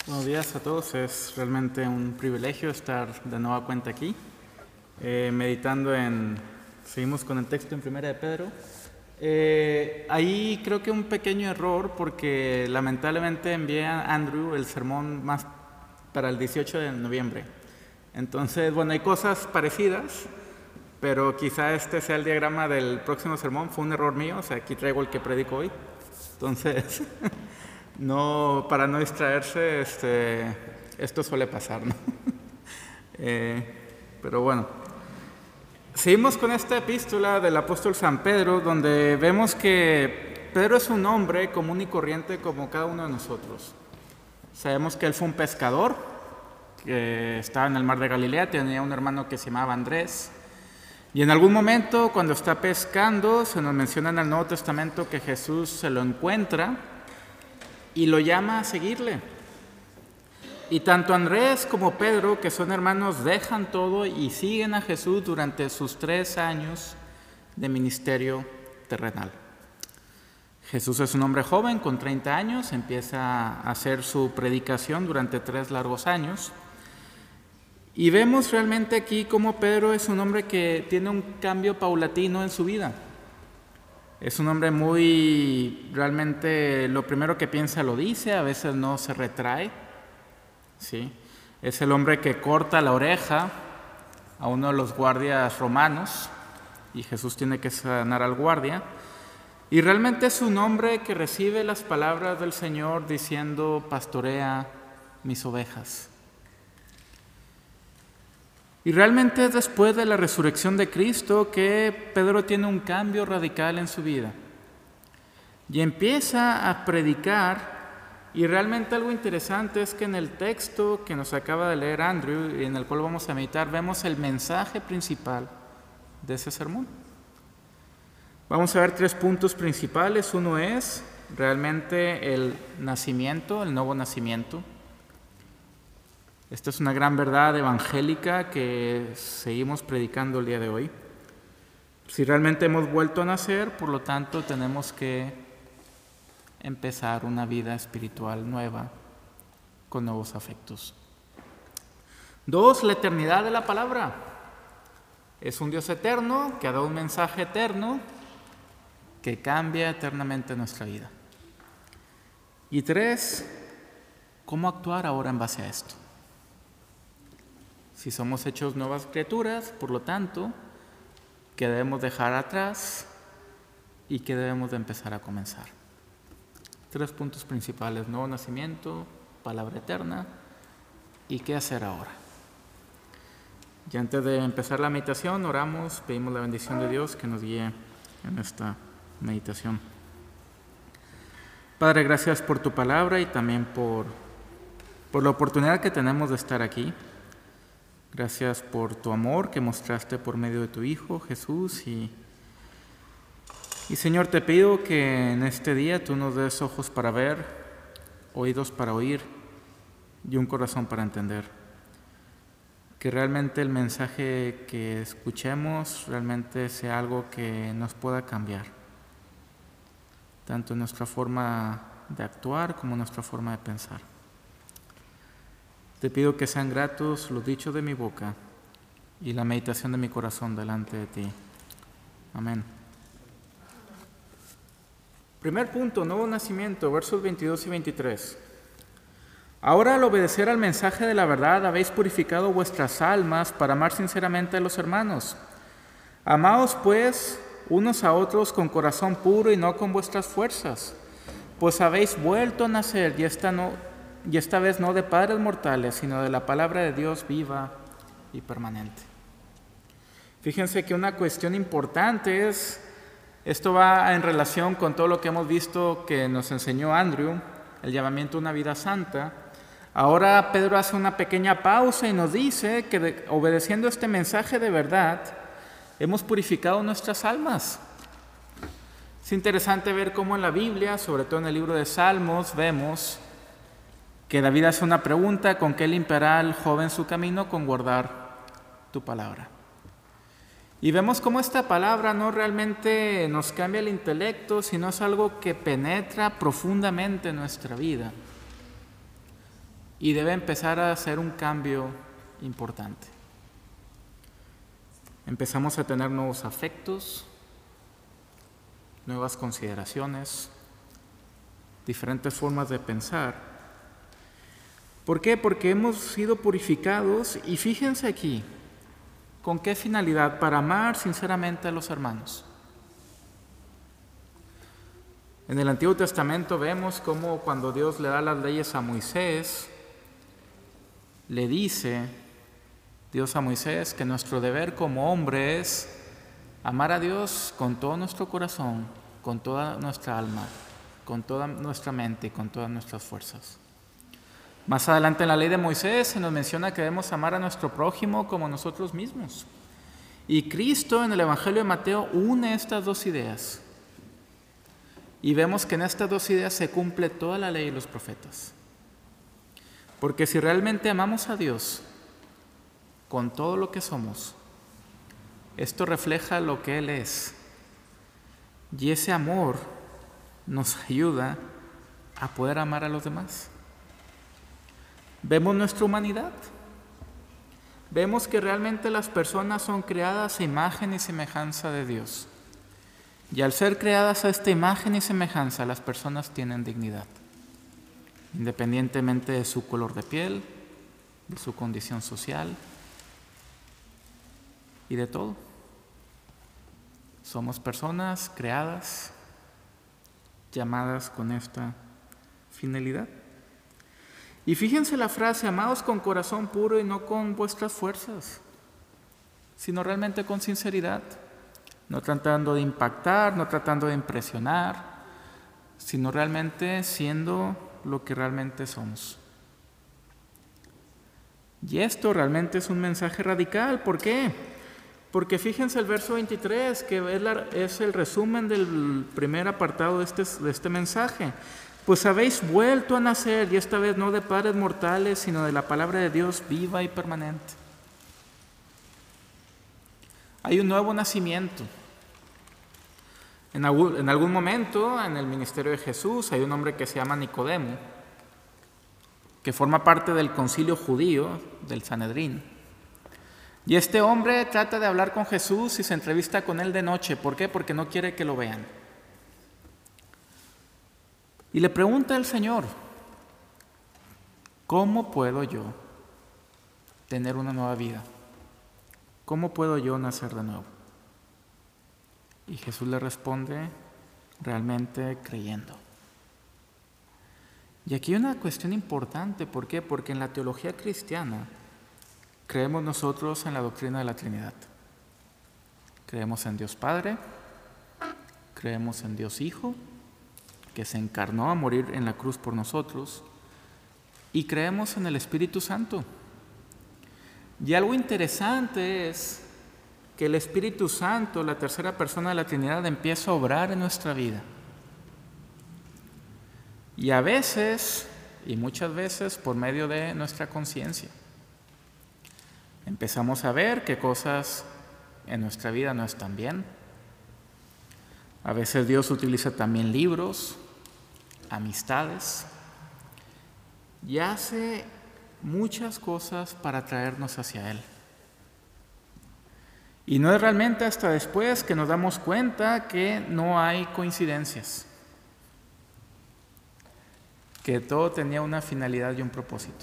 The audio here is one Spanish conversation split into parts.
Buenos días a todos, es realmente un privilegio estar de nueva cuenta aquí, seguimos con el texto en Primera de Pedro. Ahí creo que un pequeño error porque lamentablemente envié a Andrew el sermón más para el 18 de noviembre. Entonces, bueno, hay cosas parecidas, pero quizá este sea el diagrama del próximo sermón. Fue un error mío, o sea, aquí traigo el que predico hoy. Entonces, no, para no distraerse, esto suele pasar, ¿no? Pero bueno, seguimos con esta epístola del apóstol San Pedro, donde vemos que Pedro es un hombre común y corriente como cada uno de nosotros. Sabemos que él fue un pescador, que estaba en el mar de Galilea, tenía un hermano que se llamaba Andrés, y en algún momento cuando está pescando, se nos menciona en el Nuevo Testamento que Jesús se lo encuentra y lo llama a seguirle. Y tanto Andrés como Pedro, que son hermanos, dejan todo y siguen a Jesús durante sus 3 años de ministerio terrenal. Jesús es un hombre joven, con 30 años, empieza a hacer su predicación durante 3 largos años. Y vemos realmente aquí cómo Pedro es un hombre que tiene un cambio paulatino en su vida. Es un hombre realmente lo primero que piensa lo dice, a veces no se retrae. ¿Sí? Es el hombre que corta la oreja a uno de los guardias romanos y Jesús tiene que sanar al guardia. Y realmente es un hombre que recibe las palabras del Señor diciendo: pastorea mis ovejas. Y realmente es después de la resurrección de Cristo que Pedro tiene un cambio radical en su vida y empieza a predicar. Y realmente algo interesante es que en el texto que nos acaba de leer Andrew y en el cual vamos a meditar, vemos el mensaje principal de ese sermón. Vamos a ver 3 puntos principales. Uno es realmente el nacimiento, el nuevo nacimiento. Esta es una gran verdad evangélica que seguimos predicando el día de hoy. Si realmente hemos vuelto a nacer, por lo tanto tenemos que empezar una vida espiritual nueva con nuevos afectos. 2, la eternidad de la palabra. Es un Dios eterno que ha dado un mensaje eterno que cambia eternamente nuestra vida. Y 3, ¿cómo actuar ahora en base a esto? Si somos hechos nuevas criaturas, por lo tanto, ¿qué debemos dejar atrás y qué debemos de empezar a comenzar? 3 puntos principales: nuevo nacimiento, palabra eterna y qué hacer ahora. Y antes de empezar la meditación, oramos, pedimos la bendición de Dios que nos guíe en esta meditación. Padre, gracias por tu palabra y también por la oportunidad que tenemos de estar aquí. Gracias por tu amor que mostraste por medio de tu Hijo Jesús y Señor, te pido que en este día tú nos des ojos para ver, oídos para oír y un corazón para entender. Que realmente el mensaje que escuchemos realmente sea algo que nos pueda cambiar, tanto en nuestra forma de actuar como en nuestra forma de pensar. Te pido que sean gratos los dichos de mi boca y la meditación de mi corazón delante de ti. Amén. Primer punto, nuevo nacimiento, versos 22 y 23. Ahora, al obedecer al mensaje de la verdad, habéis purificado vuestras almas para amar sinceramente a los hermanos. Amaos, pues, unos a otros con corazón puro y no con vuestras fuerzas, pues habéis vuelto a nacer y esta vez no de padres mortales, sino de la palabra de Dios viva y permanente. Fíjense que una cuestión importante es, esto va en relación con todo lo que hemos visto que nos enseñó Andrew, el llamamiento a una vida santa. Ahora Pedro hace una pequeña pausa y nos dice que obedeciendo este mensaje de verdad, hemos purificado nuestras almas. Es interesante ver cómo en la Biblia, sobre todo en el libro de Salmos, vemos que David hace una pregunta: ¿con qué limpiará el joven su camino? Con guardar tu palabra. Y vemos cómo esta palabra no realmente nos cambia el intelecto, sino es algo que penetra profundamente en nuestra vida. y debe empezar a hacer un cambio importante. Empezamos a tener nuevos afectos, nuevas consideraciones, diferentes formas de pensar. ¿Por qué? Porque hemos sido purificados y fíjense aquí, ¿con qué finalidad? Para amar sinceramente a los hermanos. En el Antiguo Testamento vemos cómo cuando Dios le da las leyes a Moisés, le dice Dios a Moisés que nuestro deber como hombre es amar a Dios con todo nuestro corazón, con toda nuestra alma, con toda nuestra mente y con todas nuestras fuerzas. Más adelante en la ley de Moisés se nos menciona que debemos amar a nuestro prójimo como nosotros mismos. Y Cristo en el Evangelio de Mateo une estas dos ideas. Y vemos que en estas dos ideas se cumple toda la ley y los profetas. Porque si realmente amamos a Dios con todo lo que somos, esto refleja lo que Él es. Y ese amor nos ayuda a poder amar a los demás. Vemos nuestra humanidad. Vemos que realmente las personas son creadas a imagen y semejanza de Dios. Y al ser creadas a esta imagen y semejanza, las personas tienen dignidad, independientemente de su color de piel, de su condición social y de todo. Somos personas creadas, llamadas con esta finalidad. Y fíjense la frase, amados con corazón puro y no con vuestras fuerzas, sino realmente con sinceridad, no tratando de impactar, no tratando de impresionar, sino realmente siendo lo que realmente somos. Y esto realmente es un mensaje radical. ¿Por qué? Porque fíjense el verso 23, que es el resumen del primer apartado de este mensaje. Pues habéis vuelto a nacer, y esta vez no de padres mortales, sino de la palabra de Dios viva y permanente. Hay un nuevo nacimiento. En algún momento, en el ministerio de Jesús, hay un hombre que se llama Nicodemo, que forma parte del concilio judío, del Sanedrín. Y este hombre trata de hablar con Jesús y se entrevista con él de noche. ¿Por qué? Porque no quiere que lo vean. Y le pregunta al Señor, ¿cómo puedo yo tener una nueva vida? ¿Cómo puedo yo nacer de nuevo? Y Jesús le responde, realmente creyendo. Y aquí hay una cuestión importante. ¿Por qué? Porque en la teología cristiana creemos nosotros en la doctrina de la Trinidad. Creemos en Dios Padre, creemos en Dios Hijo, que se encarnó a morir en la cruz por nosotros, y creemos en el Espíritu Santo. Y algo interesante es que el Espíritu Santo, la tercera persona de la Trinidad, empieza a obrar en nuestra vida. Y a veces, y muchas veces, por medio de nuestra conciencia, empezamos a ver que cosas en nuestra vida no están bien. A veces Dios utiliza también libros, amistades, y hace muchas cosas para traernos hacia Él. Y no es realmente hasta después que nos damos cuenta que no hay coincidencias, que todo tenía una finalidad y un propósito.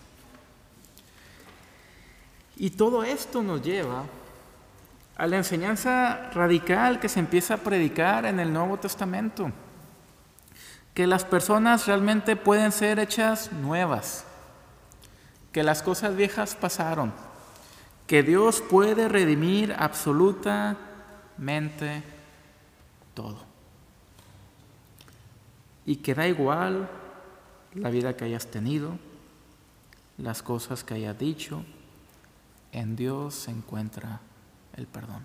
Y todo esto nos lleva a la enseñanza radical que se empieza a predicar en el Nuevo Testamento, que las personas realmente pueden ser hechas nuevas, que las cosas viejas pasaron, que Dios puede redimir absolutamente todo, y que da igual la vida que hayas tenido, las cosas que hayas dicho, en Dios se encuentra el perdón.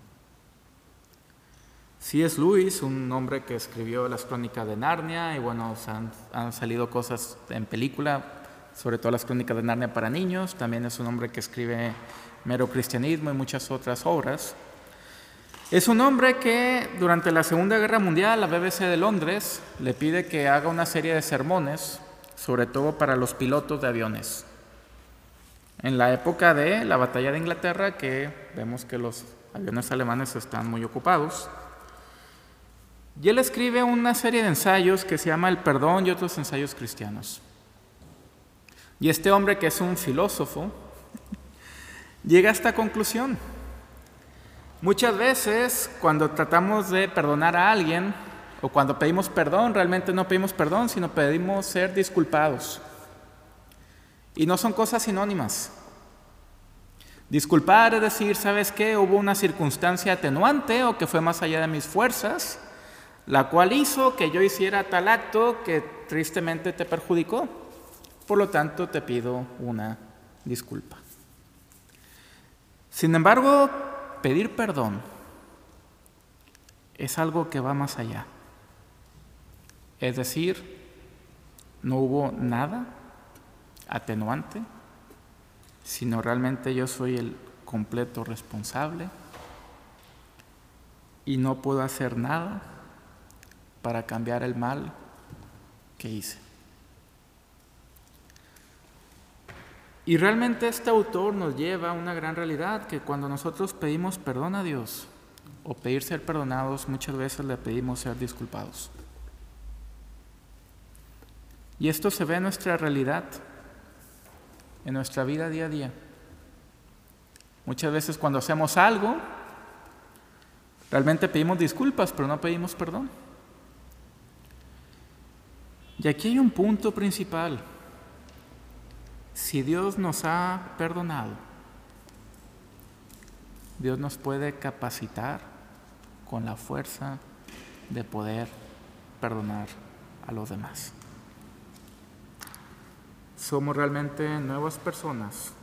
C.S. Lewis, un hombre que escribió las Crónicas de Narnia, y bueno, han salido cosas en película, sobre todo las Crónicas de Narnia para niños. También es un hombre que escribe Mero Cristianismo y muchas otras obras. Es un hombre que durante la Segunda Guerra Mundial la BBC de Londres le pide que haga una serie de sermones sobre todo para los pilotos de aviones. En la época de la batalla de Inglaterra, que vemos que los aviones alemanes están muy ocupados, y él escribe una serie de ensayos que se llama El perdón y otros ensayos cristianos. Y este hombre, que es un filósofo, llega a esta conclusión. Muchas veces, cuando tratamos de perdonar a alguien, o cuando pedimos perdón, realmente no pedimos perdón, sino pedimos ser disculpados. Y no son cosas sinónimas. Disculpar es decir, ¿sabes qué? Hubo una circunstancia atenuante o que fue más allá de mis fuerzas, la cual hizo que yo hiciera tal acto que tristemente te perjudicó. Por lo tanto, te pido una disculpa. Sin embargo, pedir perdón es algo que va más allá. Es decir, no hubo nada atenuante, sino realmente yo soy el completo responsable y no puedo hacer nada para cambiar el mal que hice. Y realmente este autor nos lleva a una gran realidad, que cuando nosotros pedimos perdón a Dios o pedir ser perdonados, muchas veces le pedimos ser disculpados. Y esto se ve en nuestra realidad, en nuestra vida día a día. Muchas veces cuando hacemos algo, realmente pedimos disculpas, pero no pedimos perdón. Y aquí hay un punto principal. Si Dios nos ha perdonado, Dios nos puede capacitar con la fuerza de poder perdonar a los demás. Somos realmente nuevas personas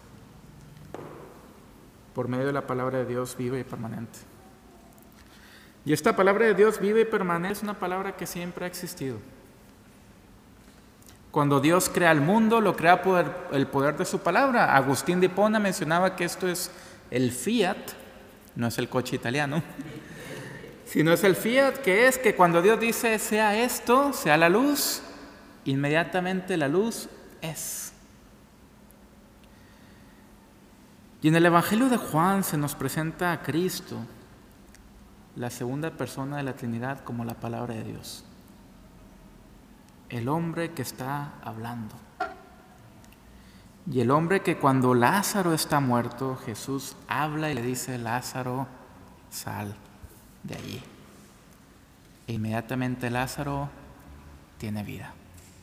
por medio de la palabra de Dios viva y permanente. Y esta palabra de Dios viva y permanente es una palabra que siempre ha existido. Cuando Dios crea el mundo, lo crea por el poder de su palabra. Agustín de Hipona mencionaba que esto es el fiat, no es el coche italiano, sino es el fiat, que es que cuando Dios dice sea esto, sea la luz, inmediatamente la luz es. Y en el Evangelio de Juan se nos presenta a Cristo, la segunda persona de la Trinidad, como la palabra de Dios. El hombre que está hablando. Y el hombre que cuando Lázaro está muerto, Jesús habla y le dice: Lázaro, sal de allí. E inmediatamente Lázaro tiene vida.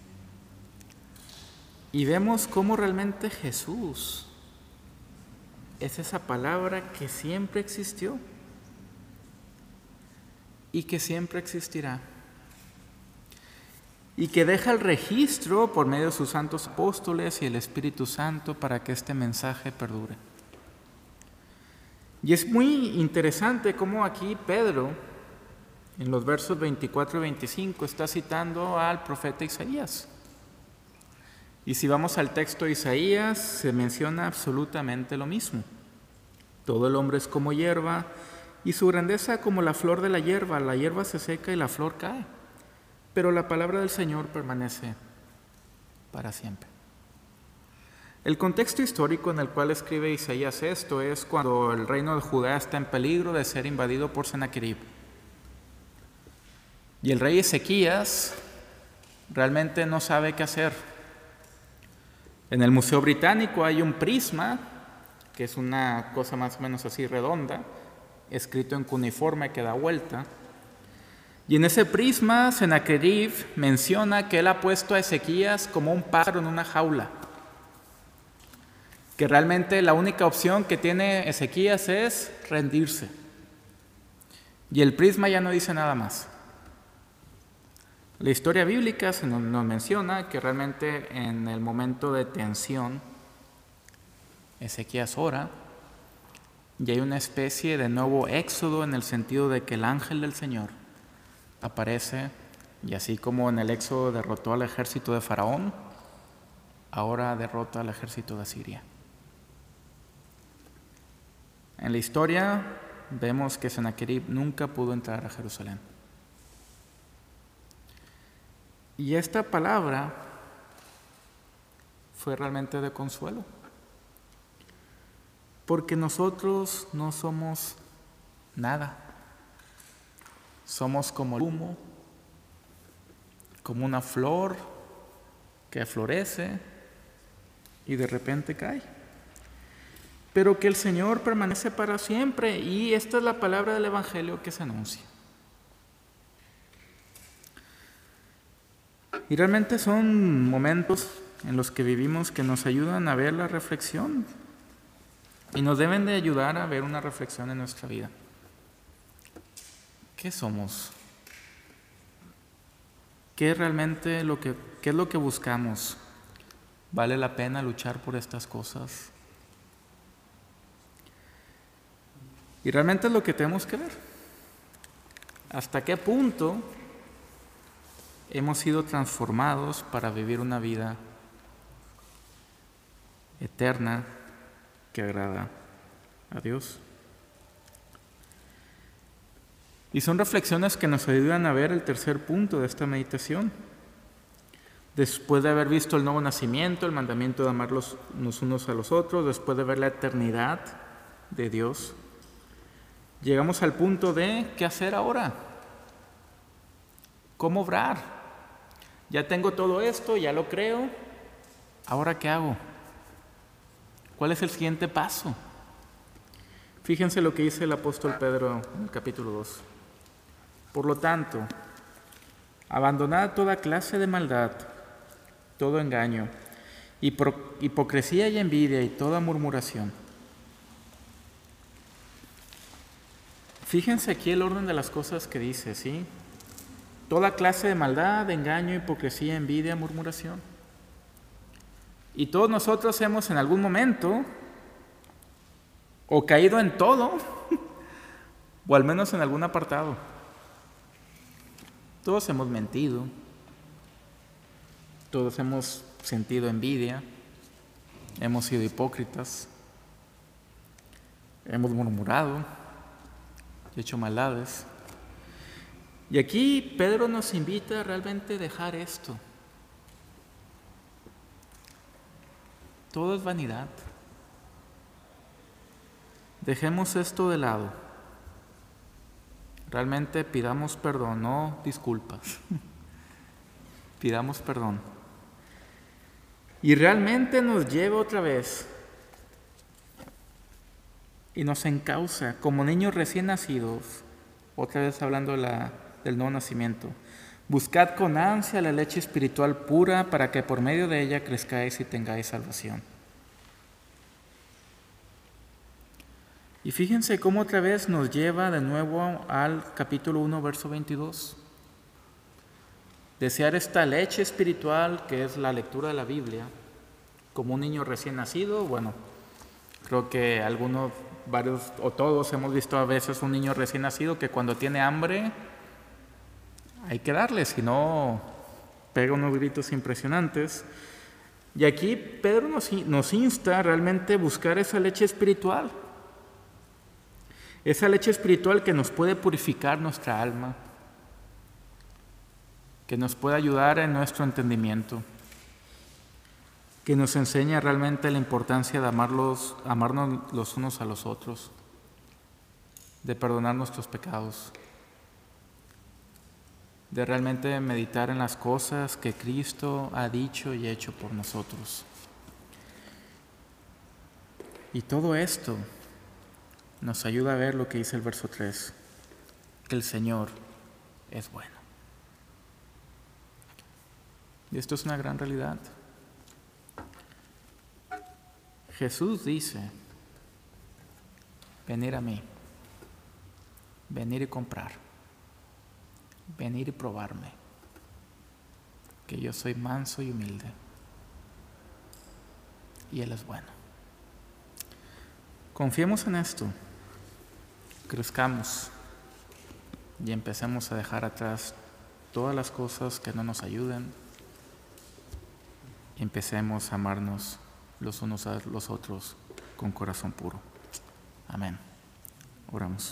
Y vemos cómo realmente Jesús es esa palabra que siempre existió y que siempre existirá. Y que deja el registro por medio de sus santos apóstoles y el Espíritu Santo para que este mensaje perdure. Y es muy interesante cómo aquí Pedro, en los versos 24 y 25, está citando al profeta Isaías. Y si vamos al texto de Isaías, se menciona absolutamente lo mismo. Todo el hombre es como hierba, y su grandeza como la flor de la hierba se seca y la flor cae. Pero la palabra del Señor permanece para siempre. El contexto histórico en el cual escribe Isaías esto es cuando el reino de Judá está en peligro de ser invadido por Sennacherib. Y el rey Ezequías realmente no sabe qué hacer. En el Museo Británico hay un prisma, que es una cosa más o menos así redonda, escrito en cuneiforme que da vuelta. Y en ese prisma, Sennacherib menciona que él ha puesto a Ezequías como un pájaro en una jaula. Que realmente la única opción que tiene Ezequías es rendirse. Y el prisma ya no dice nada más. La historia bíblica nos menciona que realmente en el momento de tensión, Ezequías ora y hay una especie de nuevo éxodo en el sentido de que el ángel del Señor aparece y así como en el éxodo derrotó al ejército de Faraón, ahora derrota al ejército de Asiria. En la historia vemos que Sennacherib nunca pudo entrar a Jerusalén. Y esta palabra fue realmente de consuelo. Porque nosotros no somos nada. Somos como el humo, como una flor que florece y de repente cae. Pero que el Señor permanece para siempre, y esta es la palabra del Evangelio que se anuncia. Y realmente son momentos en los que vivimos que nos ayudan a ver la reflexión y nos deben de ayudar a ver una reflexión en nuestra vida. ¿Qué somos? ¿Qué es realmente qué es lo que buscamos? ¿Vale la pena luchar por estas cosas? Y realmente es lo que tenemos que ver. ¿Hasta qué punto hemos sido transformados para vivir una vida eterna que agrada a Dios? Y son reflexiones que nos ayudan a ver el tercer punto de esta meditación. Después de haber visto el nuevo nacimiento, el mandamiento de amarlos los unos a los otros, después de ver la eternidad de Dios, llegamos al punto de ¿qué hacer ahora? ¿Cómo obrar? Ya tengo todo esto, ya lo creo, ¿ahora qué hago? ¿Cuál es el siguiente paso? Fíjense lo que dice el apóstol Pedro en el capítulo 2. Por lo tanto, abandonad toda clase de maldad, todo engaño, hipocresía y envidia y toda murmuración. Fíjense aquí el orden de las cosas que dice, ¿sí? Toda clase de maldad, engaño, hipocresía, envidia, murmuración. Y todos nosotros hemos en algún momento o caído en todo, o al menos en algún apartado. Todos hemos mentido, todos hemos sentido envidia, hemos sido hipócritas, hemos murmurado, hecho maldades. Y aquí Pedro nos invita a realmente dejar esto. Todo es vanidad. Dejemos esto de lado. Realmente pidamos perdón, no disculpas. Pidamos perdón. Y realmente nos lleva otra vez y nos encausa como niños recién nacidos, otra vez hablando del nuevo nacimiento. Buscad con ansia la leche espiritual pura para que por medio de ella crezcáis y tengáis salvación. Y fíjense cómo otra vez nos lleva de nuevo al capítulo 1, verso 22. Desear esta leche espiritual, que es la lectura de la Biblia, como un niño recién nacido. Bueno, creo que algunos, varios o todos hemos visto a veces un niño recién nacido que cuando tiene hambre hay que darle, si no pega unos gritos impresionantes. Y aquí Pedro nos insta realmente a buscar esa leche espiritual. Esa leche espiritual que nos puede purificar nuestra alma, que nos puede ayudar en nuestro entendimiento, que nos enseña realmente la importancia de amarnos los unos a los otros, de perdonar nuestros pecados, de realmente meditar en las cosas que Cristo ha dicho y hecho por nosotros. Y todo esto nos ayuda a ver lo que dice el verso 3, que el Señor es bueno. Y esto es una gran realidad. Jesús dice, venir a mí, venir y comprar, venir y probarme, que yo soy manso y humilde, y Él es bueno. Confiemos en esto, crezcamos y empecemos a dejar atrás todas las cosas que no nos ayuden y empecemos a amarnos los unos a los otros con corazón puro. Amén. Oramos.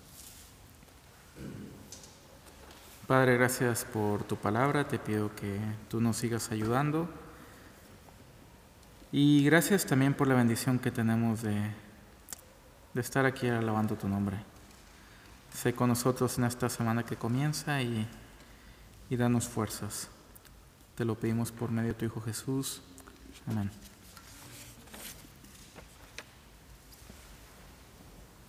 Padre, gracias por tu palabra. Te pido que tú nos sigas ayudando Y gracias también por la bendición que tenemos de estar aquí alabando tu nombre. Sé con nosotros en esta semana que comienza y danos fuerzas. Te lo pedimos por medio de tu Hijo Jesús. Amén.